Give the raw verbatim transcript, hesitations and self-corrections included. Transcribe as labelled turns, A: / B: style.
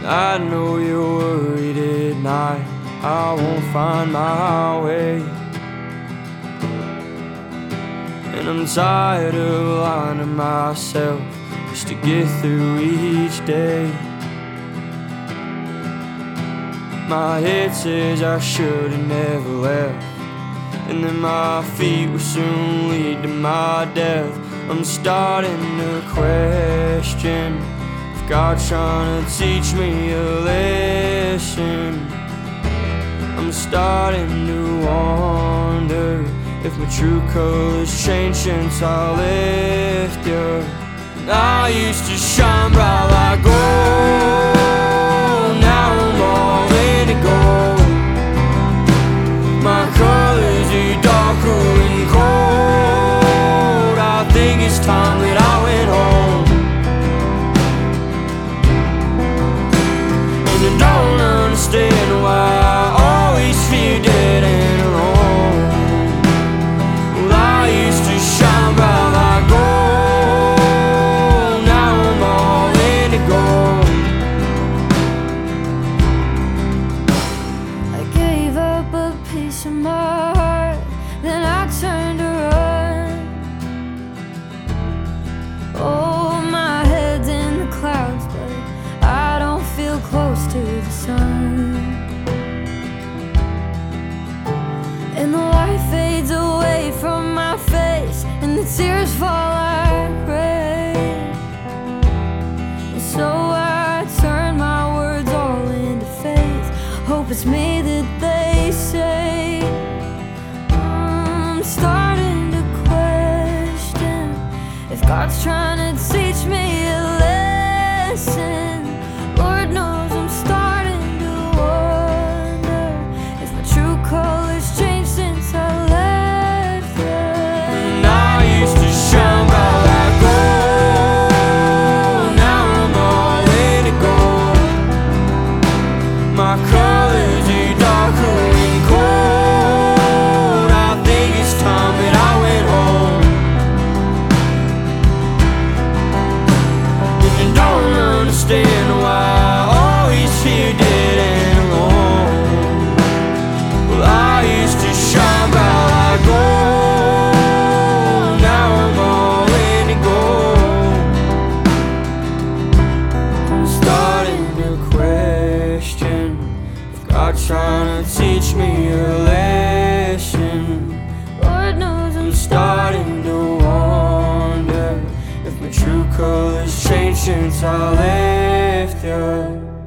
A: I know you're worried at night I won't find my way, and I'm tired of lying to myself just to get through each day. My head says I should have never left, and then my feet will soon lead to my death. I'm starting to question if God's trying to teach me a lesson. I'm starting to wonder if my true colors changed since I left you. I used to shine bright like gold, now I'm all in it gold. My colors are darker and cold. I think it's time that I went home, and I don't understand why I always feel dead and alone. Well, I used to shine bright like gold, now I'm all in it gold.
B: I gave up a piece of my heart, then I turned to run. Oh, my head's in the clouds, but I don't feel close to the sun. And the light fades away from my face, and the tears fall like rain. And so I turn my words all into faith. Hope it's me that they say. I'm starting to question if God's trying to teach me a lesson. Lord knows I'm starting to wonder if my true colors changed since I left you.
A: And I used to shine bright like gold, now I'm all in it gold. My colors are darker and cold. I think it's time that I went home, and I don't understand why I always feel dead and alone. Well, I used to shine bright like gold, now I'm all in it gold. I'm starting to question if God's trying to teach me a lesson.
B: Lord knows I'm
A: I'm starting to wonder if my true colors changed since I left you.